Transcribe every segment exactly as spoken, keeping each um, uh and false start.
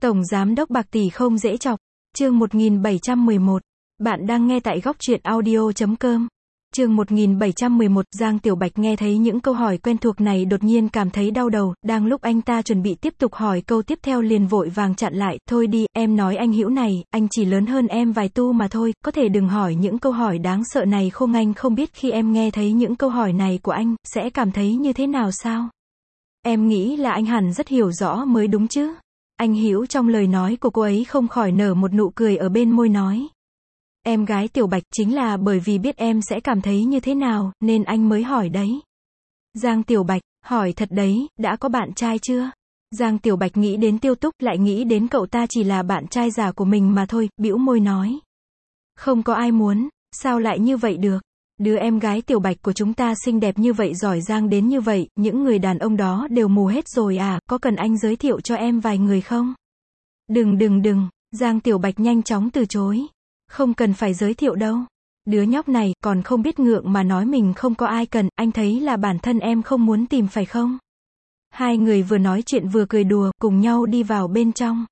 Tổng Giám đốc bạc tỷ không dễ chọc. Chương một nghìn bảy trăm mười một. Bạn đang nghe tại góc truyện audio chấm com. Chương một nghìn bảy trăm mười một, Giang Tiểu Bạch nghe thấy những câu hỏi quen thuộc này đột nhiên cảm thấy đau đầu, đang lúc anh ta chuẩn bị tiếp tục hỏi câu tiếp theo liền vội vàng chặn lại, thôi đi, em nói anh Hữu này, anh chỉ lớn hơn em vài tu mà thôi, có thể đừng hỏi những câu hỏi đáng sợ này không, anh không biết khi em nghe thấy những câu hỏi này của anh, sẽ cảm thấy như thế nào sao? Em nghĩ là anh hẳn rất hiểu rõ mới đúng chứ? Anh Hữu trong lời nói của cô ấy không khỏi nở một nụ cười ở bên môi nói. Em gái Tiểu Bạch, chính là bởi vì biết em sẽ cảm thấy như thế nào, nên anh mới hỏi đấy. Giang Tiểu Bạch, hỏi thật đấy, đã có bạn trai chưa? Giang Tiểu Bạch nghĩ đến Tiêu Túc, lại nghĩ đến cậu ta chỉ là bạn trai giả của mình mà thôi, bĩu môi nói. Không có ai muốn, sao lại như vậy được? Đứa em gái Tiểu Bạch của chúng ta xinh đẹp như vậy, giỏi giang đến như vậy, những người đàn ông đó đều mù hết rồi à, có cần anh giới thiệu cho em vài người không? Đừng đừng đừng, Giang Tiểu Bạch nhanh chóng từ chối. Không cần phải giới thiệu đâu. Đứa nhóc này, còn không biết ngượng mà nói mình không có ai cần, anh thấy là bản thân em không muốn tìm phải không? Hai người vừa nói chuyện vừa cười đùa, cùng nhau đi vào bên trong.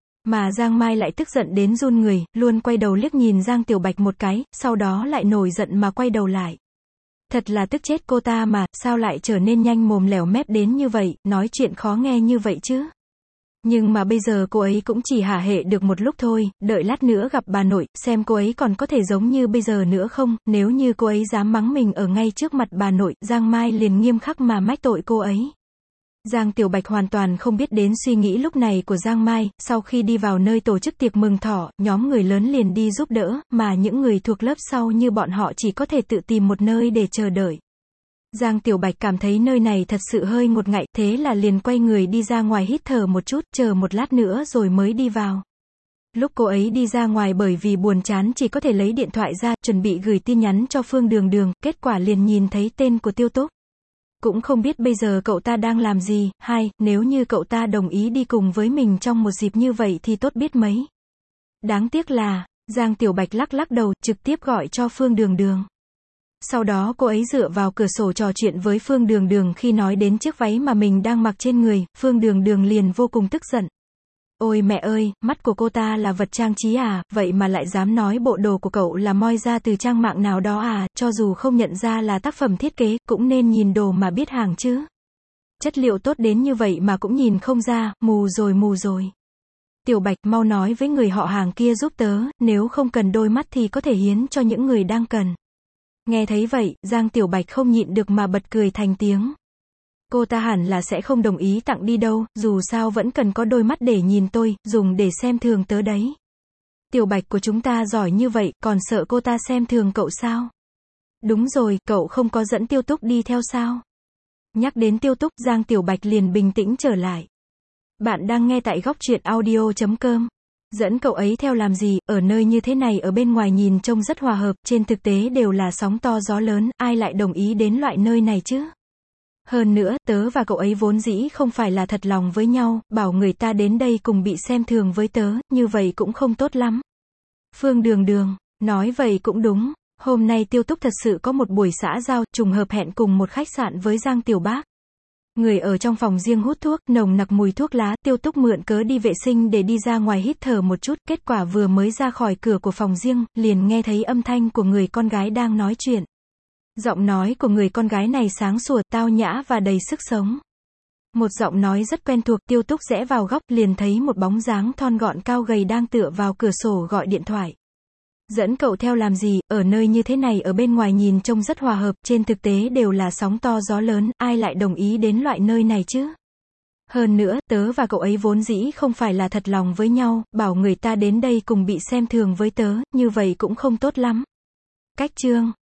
Mà Giang Mai lại tức giận đến run người, luôn quay đầu liếc nhìn Giang Tiểu Bạch một cái, sau đó lại nổi giận mà quay đầu lại. Thật là tức chết cô ta mà, sao lại trở nên nhanh mồm lẻo mép đến như vậy, nói chuyện khó nghe như vậy chứ? Nhưng mà bây giờ cô ấy cũng chỉ hả hệ được một lúc thôi, đợi lát nữa gặp bà nội, xem cô ấy còn có thể giống như bây giờ nữa không, nếu như cô ấy dám mắng mình ở ngay trước mặt bà nội, Giang Mai liền nghiêm khắc mà mách tội cô ấy. Giang Tiểu Bạch hoàn toàn không biết đến suy nghĩ lúc này của Giang Mai, sau khi đi vào nơi tổ chức tiệc mừng thọ, nhóm người lớn liền đi giúp đỡ, mà những người thuộc lớp sau như bọn họ chỉ có thể tự tìm một nơi để chờ đợi. Giang Tiểu Bạch cảm thấy nơi này thật sự hơi ngột ngại, thế là liền quay người đi ra ngoài hít thở một chút, chờ một lát nữa rồi mới đi vào. Lúc cô ấy đi ra ngoài bởi vì buồn chán chỉ có thể lấy điện thoại ra, chuẩn bị gửi tin nhắn cho Phương Đường Đường, kết quả liền nhìn thấy tên của Tiêu Túc. Cũng không biết bây giờ cậu ta đang làm gì, hay, nếu như cậu ta đồng ý đi cùng với mình trong một dịp như vậy thì tốt biết mấy. Đáng tiếc là, Giang Tiểu Bạch lắc lắc đầu, trực tiếp gọi cho Phương Đường Đường. Sau đó cô ấy dựa vào cửa sổ trò chuyện với Phương Đường Đường, khi nói đến chiếc váy mà mình đang mặc trên người, Phương Đường Đường liền vô cùng tức giận. Ôi mẹ ơi, mắt của cô ta là vật trang trí à, vậy mà lại dám nói bộ đồ của cậu là moi ra từ trang mạng nào đó à, cho dù không nhận ra là tác phẩm thiết kế, cũng nên nhìn đồ mà biết hàng chứ. Chất liệu tốt đến như vậy mà cũng nhìn không ra, mù rồi mù rồi. Tiểu Bạch, mau nói với người họ hàng kia giúp tớ, nếu không cần đôi mắt thì có thể hiến cho những người đang cần. Nghe thấy vậy, Giang Tiểu Bạch không nhịn được mà bật cười thành tiếng. Cô ta hẳn là sẽ không đồng ý tặng đi đâu, dù sao vẫn cần có đôi mắt để nhìn tôi, dùng để xem thường tớ đấy. Tiểu Bạch của chúng ta giỏi như vậy, còn sợ cô ta xem thường cậu sao? Đúng rồi, cậu không có dẫn Tiêu Túc đi theo sao? Nhắc đến Tiêu Túc, Giang Tiểu Bạch liền bình tĩnh trở lại. Bạn đang nghe tại góc truyện audio chấm com. Dẫn cậu ấy theo làm gì, ở nơi như thế này ở bên ngoài nhìn trông rất hòa hợp, trên thực tế đều là sóng to gió lớn, ai lại đồng ý đến loại nơi này chứ? Hơn nữa, tớ và cậu ấy vốn dĩ không phải là thật lòng với nhau, bảo người ta đến đây cùng bị xem thường với tớ, như vậy cũng không tốt lắm. Phương Đường Đường, nói vậy cũng đúng, hôm nay Tiêu Túc thật sự có một buổi xã giao, trùng hợp hẹn cùng một khách sạn với Giang Tiểu Bác. Người ở trong phòng riêng hút thuốc, nồng nặc mùi thuốc lá, Tiêu Túc mượn cớ đi vệ sinh để đi ra ngoài hít thở một chút, kết quả vừa mới ra khỏi cửa của phòng riêng, liền nghe thấy âm thanh của người con gái đang nói chuyện. Giọng nói của người con gái này sáng sủa, tao nhã và đầy sức sống. Một giọng nói rất quen thuộc, Tiêu Túc rẽ vào góc, liền thấy một bóng dáng thon gọn cao gầy đang tựa vào cửa sổ gọi điện thoại. Dẫn cậu theo làm gì, ở nơi như thế này ở bên ngoài nhìn trông rất hòa hợp, trên thực tế đều là sóng to gió lớn, ai lại đồng ý đến loại nơi này chứ? Hơn nữa, tớ và cậu ấy vốn dĩ không phải là thật lòng với nhau, bảo người ta đến đây cùng bị xem thường với tớ, như vậy cũng không tốt lắm. Cách chương